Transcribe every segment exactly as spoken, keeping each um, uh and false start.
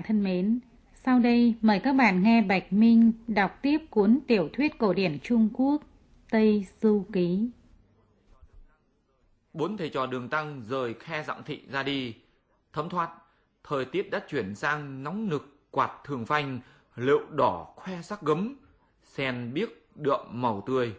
bạn thân mến, sau đây mời các bạn nghe Bạch Minh đọc tiếp cuốn tiểu thuyết cổ điển Trung Quốc Tây Du Ký. Bốn thầy trò Đường Tăng rời khe Dặng Thị ra đi. Thấm thoát, thời tiết đã chuyển sang nóng nực, quạt thường phanh, lựu đỏ khoe sắc gấm, sen biếc đượm màu tươi.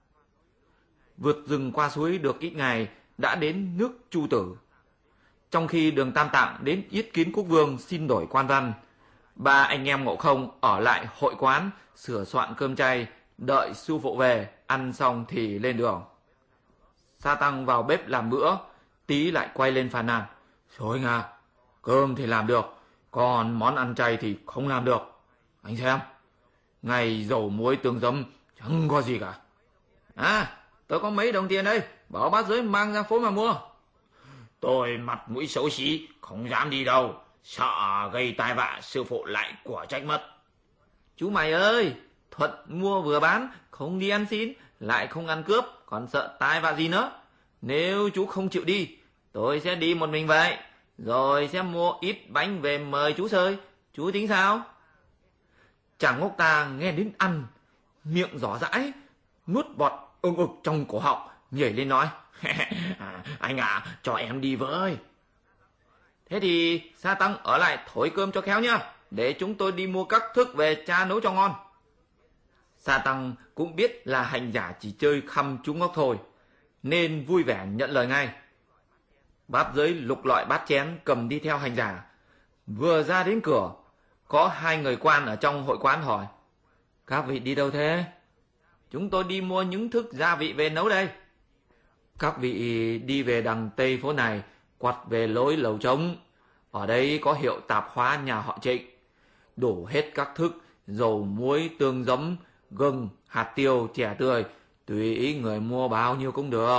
Vượt rừng qua suối được ít ngày, đã đến nước Chu Tử. Trong khi Đường Tam Tạng đến yết kiến quốc vương xin đổi quan văn, ba anh em Ngộ Không ở lại hội quán sửa soạn cơm chay, đợi sư phụ về, ăn xong thì lên đường. Sa Tăng vào bếp làm bữa, tí lại quay lên phàn nàn: "Rồi anh à, cơm thì làm được, còn món ăn chay thì không làm được. Anh xem, ngày dầu muối tương giấm chẳng có gì cả." "À, tôi có mấy đồng tiền đây, bảo bác giới mang ra phố mà mua." "Tôi mặt mũi xấu xí, không dám đi đâu, sợ gây tai vạ sư phụ lại của trách mất." "Chú mày ơi, thuận mua vừa bán, không đi ăn xin, lại không ăn cướp, còn sợ tai vạ gì nữa. Nếu chú không chịu đi, tôi sẽ đi một mình vậy, rồi sẽ mua ít bánh về mời chú chơi. Chú tính sao?" Chàng ngốc ta nghe đến ăn, miệng rõ rãi, nuốt bọt ưng ực trong cổ họng, nhảy lên nói: à, "Anh ạ, à, cho em đi với." "Thế thì Sa Tăng ở lại thổi cơm cho khéo nhá, để chúng tôi đi mua các thức về cha nấu cho ngon." Sa Tăng cũng biết là hành giả chỉ chơi khăm chú ngốc thôi, nên vui vẻ nhận lời ngay. Bát giới lục lọi bát chén cầm đi theo hành giả. Vừa ra đến cửa, có hai người quan ở trong hội quán hỏi: "Các vị đi đâu thế?" "Chúng tôi đi mua những thức gia vị về nấu đây." "Các vị đi về đằng tây phố này, quặt về lối lầu trống. Ở đây có hiệu tạp hóa nhà họ Trịnh, đủ hết các thức dầu muối tương giấm, gừng, hạt tiêu, chè tươi, tùy ý người mua bao nhiêu cũng được."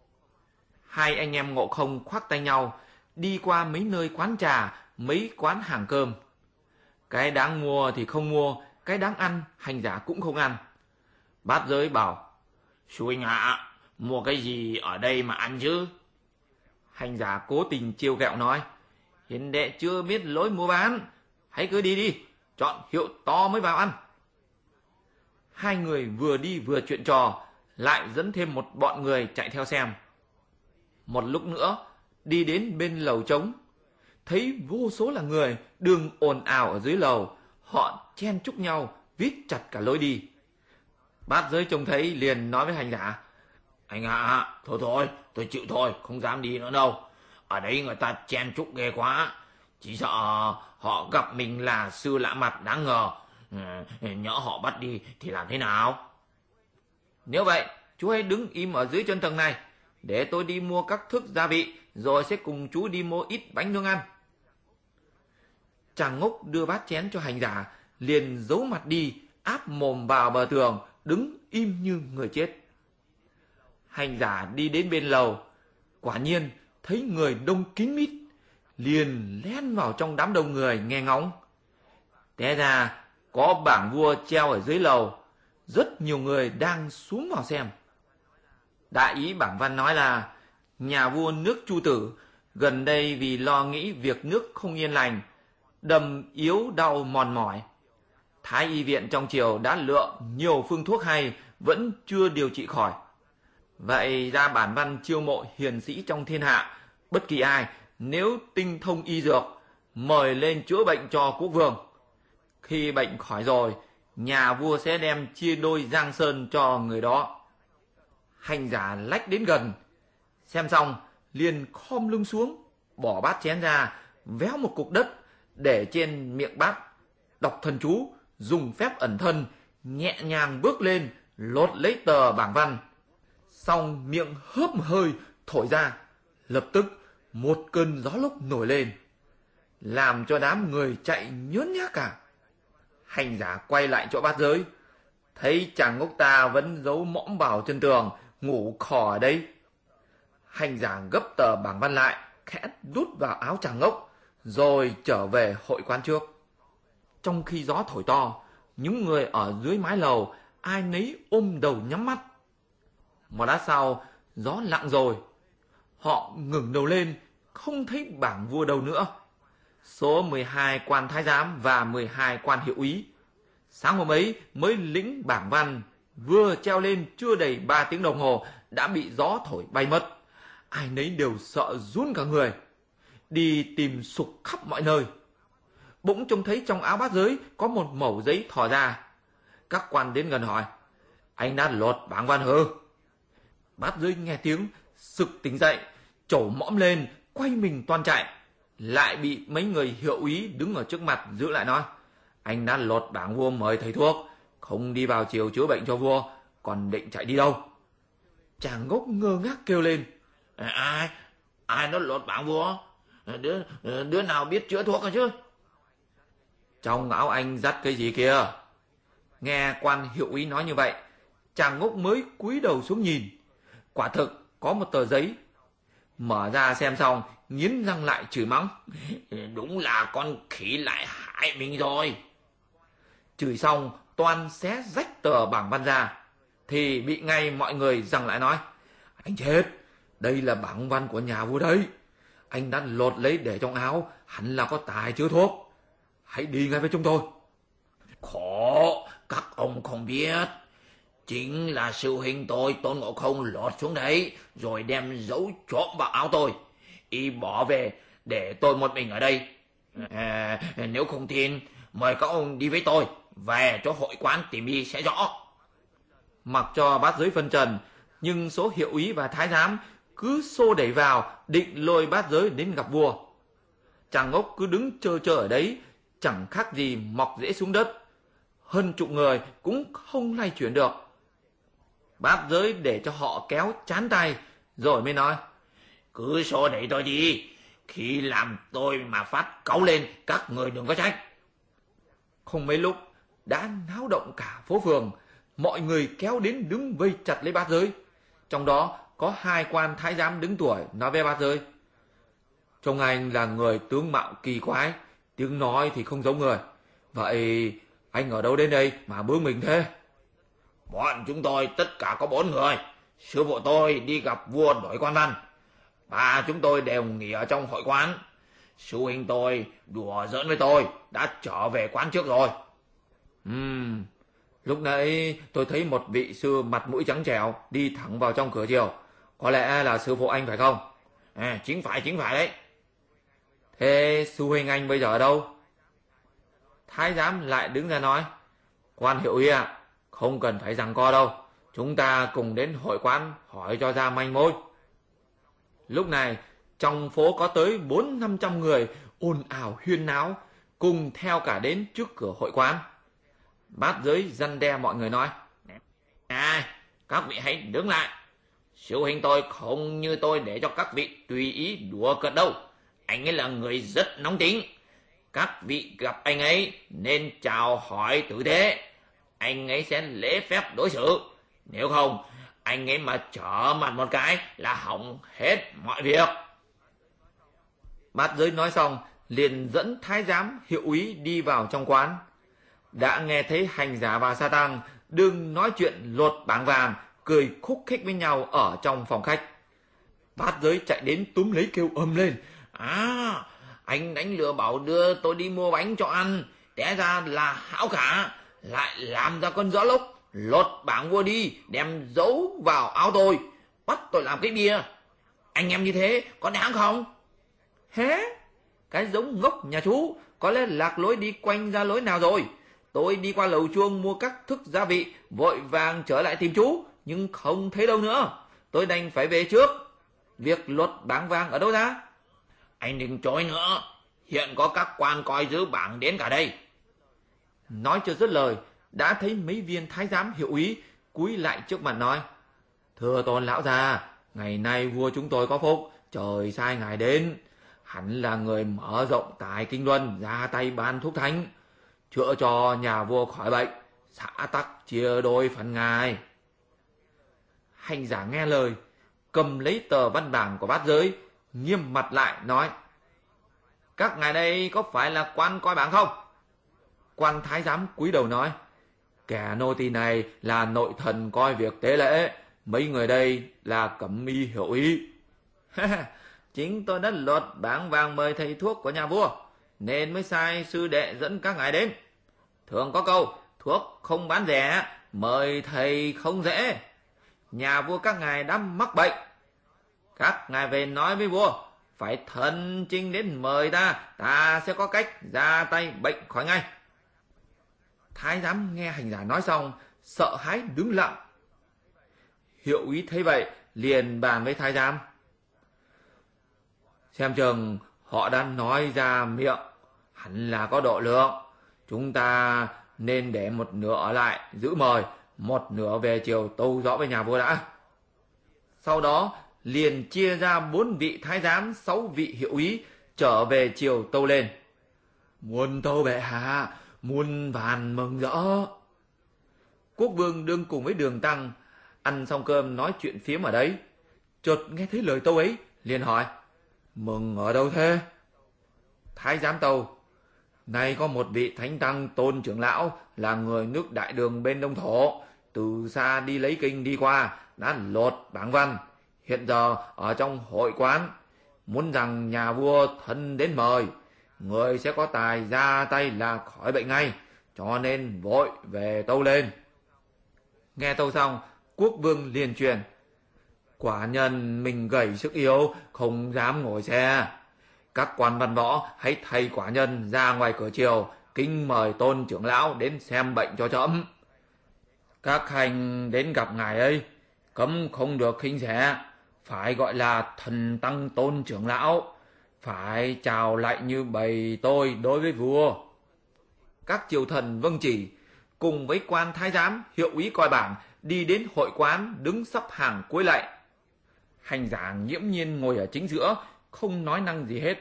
Hai anh em Ngộ Không khoác tay nhau, đi qua mấy nơi quán trà, mấy quán hàng cơm. Cái đáng mua thì không mua, cái đáng ăn hành giả cũng không ăn. Bát giới bảo: "Chú anh ạ, à, mua cái gì ở đây mà ăn chứ?" Hành giả cố tình trêu ghẹo nói: "Hiền đệ chưa biết lối mua bán, hãy cứ đi đi, chọn hiệu to mới vào ăn." Hai người vừa đi vừa chuyện trò, lại dẫn thêm một bọn người chạy theo xem. Một lúc nữa, đi đến bên lầu trống, thấy vô số là người đường ồn ào ở dưới lầu, họ chen chúc nhau, vít chặt cả lối đi. Bát giới trông thấy liền nói với hành giả: "Anh ạ, à, thôi thôi, tôi chịu thôi, không dám đi nữa đâu. Ở đấy người ta chen chúc ghê quá, chỉ sợ họ gặp mình là sư lạ mặt đáng ngờ, nhỡ họ bắt đi thì làm thế nào?" "Nếu vậy, chú hãy đứng im ở dưới chân tầng này, để tôi đi mua các thức gia vị, rồi sẽ cùng chú đi mua ít bánh nướng ăn." Chàng ngốc đưa bát chén cho hành giả, liền giấu mặt đi, áp mồm vào bờ tường, đứng im như người chết. Hành giả đi đến bên lầu, quả nhiên thấy người đông kín mít, liền lén vào trong đám đông người nghe ngóng. Té ra có bảng vua treo ở dưới lầu, rất nhiều người đang xuống vào xem. Đại ý bảng văn nói là nhà vua nước Chu Tử gần đây vì lo nghĩ việc nước không yên lành, đầm yếu đau mòn mỏi. Thái y viện trong triều đã lựa nhiều phương thuốc hay, vẫn chưa điều trị khỏi. Vậy ra bản văn chiêu mộ hiền sĩ trong thiên hạ, bất kỳ ai nếu tinh thông y dược, mời lên chữa bệnh cho quốc vương. Khi bệnh khỏi rồi, nhà vua sẽ đem chia đôi giang sơn cho người đó. Hành giả lách đến gần, xem xong liền khom lưng xuống, bỏ bát chén ra, véo một cục đất để trên miệng bát, đọc thần chú, dùng phép ẩn thân, nhẹ nhàng bước lên, lột lấy tờ bảng văn. Xong miệng hớp hơi thổi ra, lập tức một cơn gió lốc nổi lên, làm cho đám người chạy nhớn nhác cả. Hành giả quay lại chỗ bát giới, thấy chàng ngốc ta vẫn giấu mõm vào chân tường, ngủ khò ở đấy. Hành giả gấp tờ bảng văn lại, khẽ đút vào áo chàng ngốc, rồi trở về hội quán trước. Trong khi gió thổi to, những người ở dưới mái lầu ai nấy ôm đầu nhắm mắt. Một lát sau, gió lặng rồi, họ ngẩng đầu lên, không thấy bảng vua đâu nữa. số mười hai quan thái giám và mười hai quan hiệu úy. Sáng hôm ấy mới lĩnh bảng văn, vừa treo lên chưa đầy ba tiếng đồng hồ đã bị gió thổi bay mất. Ai nấy đều sợ run cả người, đi tìm sục khắp mọi nơi. Bỗng trông thấy trong áo bát giới có một mẩu giấy thò ra. Các quan đến gần hỏi: "Anh đã lột bảng văn hư?" Bát giới nghe tiếng sực tỉnh dậy, trổ mõm lên, quay mình toan chạy, lại bị mấy người hiệu úy đứng ở trước mặt giữ lại nói: "Anh đã lột bảng vua mời thầy thuốc, không đi vào triều chữa bệnh cho vua, còn định chạy đi đâu?" Chàng ngốc ngơ ngác kêu lên: Ai? Ai nó lột bảng vua? Đứa, đứa nào biết chữa thuốc hả chứ? "Trong áo anh dắt cái gì kia?" Nghe quan hiệu úy nói như vậy, chàng ngốc mới cúi đầu xuống nhìn. Quả thực có một tờ giấy. Mở ra xem xong, nghiến răng lại chửi mắng: "Đúng là con khỉ lại hại mình rồi." Chửi xong toan xé rách tờ bảng văn ra, thì bị ngay mọi người giằng lại nói: "Anh chết, đây là bảng văn của nhà vua đấy. Anh đã lột lấy để trong áo, hẳn là có tài chữa thuốc. Hãy đi ngay với chúng tôi." Khổ, các ông không biết, chính là sư huynh tôi Tôn Ngộ Không lột xuống đấy, rồi đem giấu trộm vào áo tôi. Y bỏ về để tôi một mình ở đây. À, nếu không tin, mời các ông đi với tôi về cho hội quán tìm y sẽ rõ. Mặc cho bát giới phân trần, nhưng số hiệu úy và thái giám cứ xô đẩy vào, định lôi bát giới đến gặp vua. Chàng ngốc cứ đứng chơ chơ ở đấy, chẳng khác gì mọc rễ xuống đất. Hơn chục người cũng không lay chuyển được. Bát giới để cho họ kéo chán tay, rồi mới nói: "Cứ xô đẩy tôi đi, khi làm tôi mà phát cáu lên, các người đừng có trách." Không mấy lúc đã náo động cả phố phường, mọi người kéo đến đứng vây chặt lấy bát giới. Trong đó có hai quan thái giám đứng tuổi nói với bát giới: "Trông anh là người tướng mạo kỳ quái, tiếng nói thì không giống người. Vậy anh ở đâu đến đây mà bướng mình thế?" "Bọn chúng tôi tất cả có bốn người. Sư phụ tôi đi gặp vua đổi quan văn. Ba chúng tôi đều nghỉ ở trong hội quán. Sư huynh tôi đùa giỡn với tôi, đã trở về quán trước rồi." Ừm, lúc nãy tôi thấy một vị sư mặt mũi trắng trẻo đi thẳng vào trong cửa triều. Có lẽ là sư phụ anh phải không? À, chính phải, chính phải đấy. Thế sư huynh anh bây giờ ở đâu? Thái giám lại đứng ra nói: "Quan hiệu úy ạ, không cần phải giằng co đâu. Chúng ta cùng đến hội quán hỏi cho ra manh mối." Lúc này, trong phố có tới bốn năm trăm người ồn ào huyên náo, cùng theo cả đến trước cửa hội quán. Bát giới răn đe mọi người nói: "À, các vị hãy đứng lại. Sư huynh tôi không như tôi để cho các vị tùy ý đùa cợt đâu. Anh ấy là người rất nóng tính. Các vị gặp anh ấy nên chào hỏi tử tế. Anh ấy sẽ lễ phép đối xử. Nếu không, anh ấy mà trở mặt một cái là hỏng hết mọi việc." Bát giới nói xong, liền dẫn thái giám hiệu úy đi vào trong quán. Đã nghe thấy hành giả và sa tăng đừng nói chuyện lột bảng vàng, cười khúc khích với nhau ở trong phòng khách. Bát giới chạy đến túm lấy kêu ầm lên: "À, anh đánh lừa bảo đưa tôi đi mua bánh cho ăn, té ra là hão cả, lại làm ra con gió lốc, lột bảng vua đi, đem giấu vào áo tôi, bắt tôi làm cái bia. Anh em như thế có đáng không?" "Hé, cái giống ngốc nhà chú, có lẽ lạc lối đi quanh ra lối nào rồi. Tôi đi qua lầu chuông mua các thức gia vị, vội vàng trở lại tìm chú, nhưng không thấy đâu nữa. Tôi đành phải về trước. Việc lột bảng vàng ở đâu ra?" "Anh đừng chối nữa, hiện có các quan coi giữ bảng đến cả đây." Nói chưa dứt lời, đã thấy mấy viên thái giám hiệu úy cúi lại trước mặt nói: "Thưa Tôn lão gia, ngày nay vua chúng tôi có phúc, trời sai ngài đến. Hẳn là người mở rộng tài kinh luân, ra tay ban thuốc thánh, chữa cho nhà vua khỏi bệnh, xã tắc chia đôi phần ngài." Hành giả nghe lời, cầm lấy tờ văn bảng của bát giới, nghiêm mặt lại nói: "Các ngài đây có phải là quan coi bảng không?" Quan thái giám cúi đầu nói: "Kẻ nô tỳ này là nội thần coi việc tế lễ, mấy người đây là cẩm y hiệu úy." "Chính tôi đã lột bảng vàng mời thầy thuốc của nhà vua. nên mới sai sư đệ dẫn các ngài đến. Thường có câu, thuốc không bán rẻ, mời thầy không dễ. Nhà vua các ngài đã mắc bệnh. Các ngài về nói với vua, phải thần chinh đến mời ta, ta sẽ có cách ra tay bệnh khỏi ngay. Thái giám nghe hành giả nói xong, sợ hãi đứng lặng. Hiệu úy thấy vậy, liền bàn với thái giám. Xem chừng họ đã nói ra miệng, hẳn là có độ lượng. Chúng ta nên để một nửa ở lại giữ mời, một nửa về chiều tâu rõ với nhà vua đã. Sau đó liền chia ra bốn vị thái giám, sáu vị hiệu úy trở về chiều tâu lên. Muôn tâu bệ hạ, muôn vàn mừng rỡ. Quốc vương đương cùng với Đường Tăng ăn xong cơm nói chuyện phiếm ở đấy, chợt nghe thấy lời tâu ấy, liền hỏi: Mừng ở đâu thế? Thái giám tâu: Nay có một vị thánh tăng Tôn trưởng lão, là người nước Đại Đường bên Đông Thổ, từ xa đi lấy kinh đi qua, đã lột bảng văn, hiện giờ ở trong hội quán, muốn rằng nhà vua thân đến mời, người sẽ có tài ra tay là khỏi bệnh ngay, cho nên vội về tâu lên. Nghe tâu xong, quốc vương liền truyền: Quả nhân mình gầy sức yếu, không dám ngồi xe. Các quan văn võ hãy thay quả nhân ra ngoài cửa triều, kính mời Tôn trưởng lão đến xem bệnh cho trẫm. Các hành đến gặp ngài ấy, cấm không được khinh rẻ, phải gọi là thần tăng Tôn trưởng lão, phải chào lại như bầy tôi đối với vua. Các triều thần vâng chỉ, cùng với quan thái giám, hiệu úy coi bảng, đi đến hội quán đứng sắp hàng cúi lạy. Hành giả nghiễm nhiên ngồi ở chính giữa, không nói năng gì hết.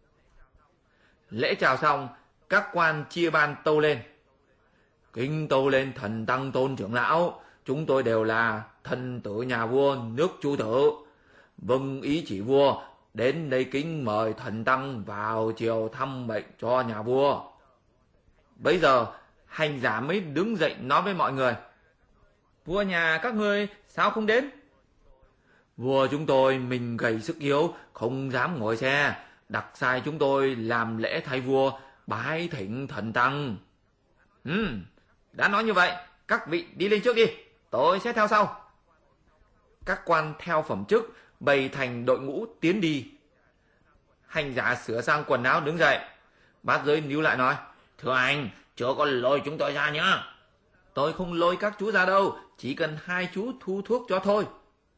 Lễ chào xong, các quan chia ban tâu lên: Kính tâu lên thần tăng Tôn trưởng lão, chúng tôi đều là thân tử nhà vua nước Chu Tử, vâng ý chỉ vua, đến đây kính mời thần tăng vào triều thăm bệnh cho nhà vua. Bấy giờ hành giả mới đứng dậy nói với mọi người: Vua nhà các ngươi sao không đến? Vua chúng tôi mình gầy sức yếu, không dám ngồi xe, đặt sai chúng tôi làm lễ thay vua, bái thỉnh thần tăng. Ừ, đã nói như vậy, các vị đi lên trước đi, tôi sẽ theo sau. Các quan theo phẩm chức bày thành đội ngũ tiến đi. Hành giả sửa sang quần áo đứng dậy, bát giới níu lại nói: Thưa anh, chưa có lôi chúng tôi ra nhá. Tôi không lôi các chú ra đâu, chỉ cần hai chú thu thuốc cho thôi.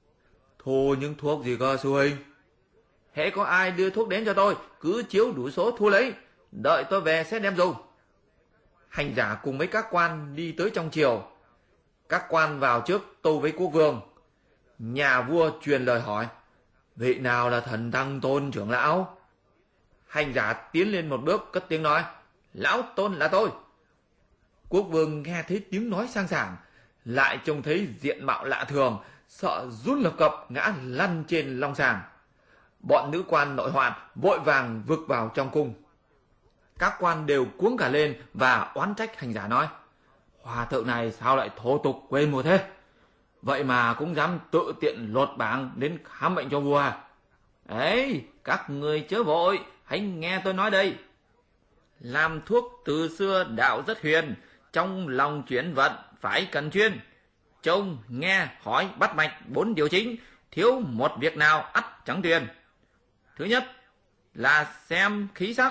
Thu những thuốc gì cơ sư huynh? Hễ có ai đưa thuốc đến cho tôi, cứ chiếu đủ số thu lấy, đợi tôi về sẽ đem dùng. Hành giả cùng với các quan đi tới trong triều. Các quan vào trước tâu với quốc vương. Nhà vua truyền lời hỏi: Vị nào là thần tăng Tôn trưởng lão? Hành giả tiến lên một bước cất tiếng nói: Lão Tôn là tôi. Quốc vương nghe thấy tiếng nói sang sảng, lại trông thấy diện mạo lạ thường, sợ run lập cập ngã lăn trên long sàng. Bọn nữ quan nội hoạn vội vàng vực vào trong cung. Các quan đều cuống cả lên và oán trách hành giả nói: Hòa thượng này sao lại thô tục quê mùa thế? Vậy mà cũng dám tự tiện lột bảng đến khám bệnh cho vua à? Ấy, các người chớ vội, hãy nghe tôi nói đây. Làm thuốc từ xưa đạo rất huyền, trong lòng chuyển vận phải cần chuyên. Trông, nghe, hỏi, bắt mạch bốn điều chính, thiếu một việc nào ắt chẳng tuyền. Thứ nhất là xem khí sắc: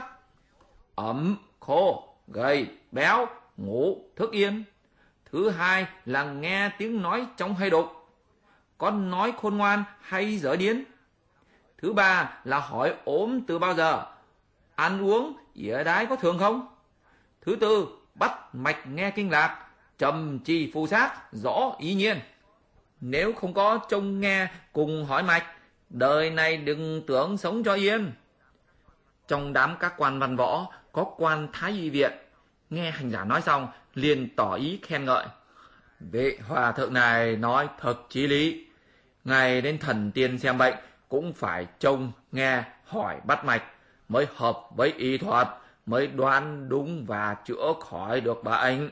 ẩm, khô, gầy, béo, ngủ, thức yên. Thứ hai là nghe tiếng nói trong hay đục: có nói khôn ngoan hay dở điến. Thứ ba là hỏi ốm từ bao giờ, ăn uống, ỉa đái có thường không. Thứ tư, bắt mạch nghe kinh lạc, trầm trì phù sát, rõ ý nhiên. Nếu không có trông nghe cùng hỏi mạch, đời này đừng tưởng sống cho yên. Trong đám các quan văn võ có quan thái y viện, nghe hành giả nói xong liền tỏ ý khen ngợi: Vị hòa thượng này nói thật chí lý, ngài đến thần tiên xem bệnh cũng phải trông nghe hỏi bắt mạch mới hợp với y thuật, mới đoán đúng và chữa khỏi được bệnh.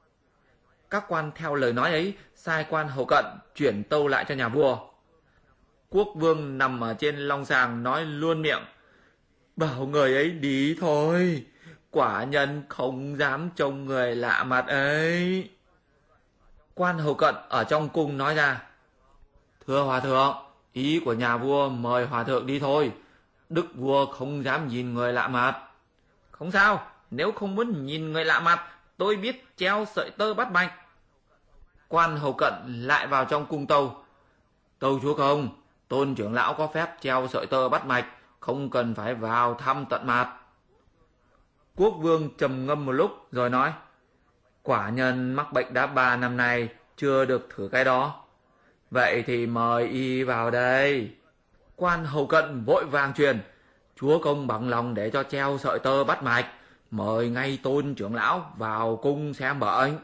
Các quan theo lời nói ấy, sai quan hầu cận chuyển tâu lại cho nhà vua. Quốc vương nằm ở trên long sàng nói luôn miệng: bảo người ấy đi thôi. Quả nhân không dám trông người lạ mặt ấy. Quan hầu cận ở trong cung nói ra: Thưa hòa thượng, ý của nhà vua mời hòa thượng đi thôi. Đức vua không dám nhìn người lạ mặt. Không sao, nếu không muốn nhìn người lạ mặt, tôi biết treo sợi tơ bắt mạch. Quan hầu cận lại vào trong cung tâu: Tâu chúa công, tôn trưởng lão có phép treo sợi tơ bắt mạch, không cần phải vào thăm tận mặt. Quốc vương trầm ngâm một lúc rồi nói: Quả nhân mắc bệnh đã ba năm nay, chưa được thử cái đó. Vậy thì mời y vào đây. Quan hầu cận vội vàng truyền: Chúa công bằng lòng để cho treo sợi tơ bắt mạch, mời ngay tôn trưởng lão vào cung xem bệnh.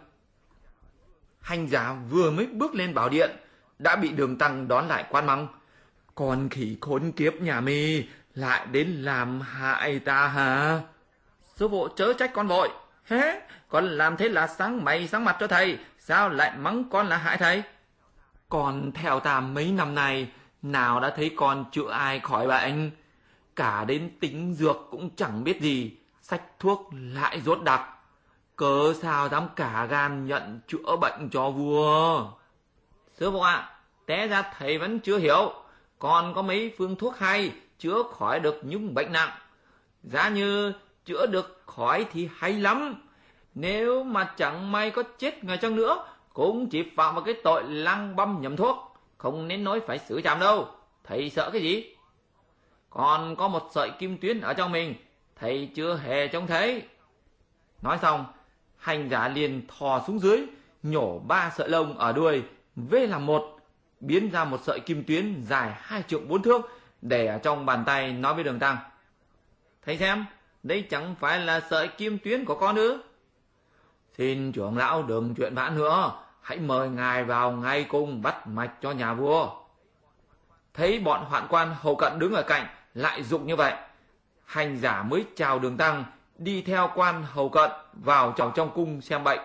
Hành giả vừa mới bước lên bảo điện, đã bị Đường Tăng đón lại quát mắng: Con khỉ khốn kiếp nhà mi, lại đến làm hại ta hả? Sư phụ chớ trách con vội. Hế, con làm thế là sáng mày sáng mặt cho thầy, sao lại mắng con là hại thầy? Con theo ta mấy năm nay, nào đã thấy con chữa ai khỏi bệnh. Cả đến tính dược cũng chẳng biết gì, xách thuốc lại rốt đặc. Cớ sao dám cả gan nhận chữa bệnh cho vua? Sư phụ ạ, à, té ra thầy vẫn chưa hiểu. Còn có mấy phương thuốc hay, chữa khỏi được những bệnh nặng. Giá như chữa được khỏi thì hay lắm. Nếu mà chẳng may có chết người chăng nữa, cũng chỉ phạm vào cái tội lăng băm nhầm thuốc, không nên nói phải xử trảm đâu. Thầy sợ cái gì? Còn có một sợi kim tuyến ở trong mình, thầy chưa hề trông thấy. Nói xong, hành giả liền thò xuống dưới, nhổ ba sợi lông ở đuôi vê làm một, biến ra một sợi kim tuyến dài hai trượng bốn thước, để ở trong bàn tay, nói với Đường Tăng: Thầy xem, đây chẳng phải là sợi kim tuyến của con ư? Xin trưởng lão đừng chuyện vãn nữa, hãy mời ngài vào ngay cung bắt mạch cho nhà vua. Thấy bọn hoạn quan hầu cận đứng ở cạnh lại giục như vậy, hành giả mới chào Đường Tăng, đi theo quan hầu cận vào trong cung xem bệnh.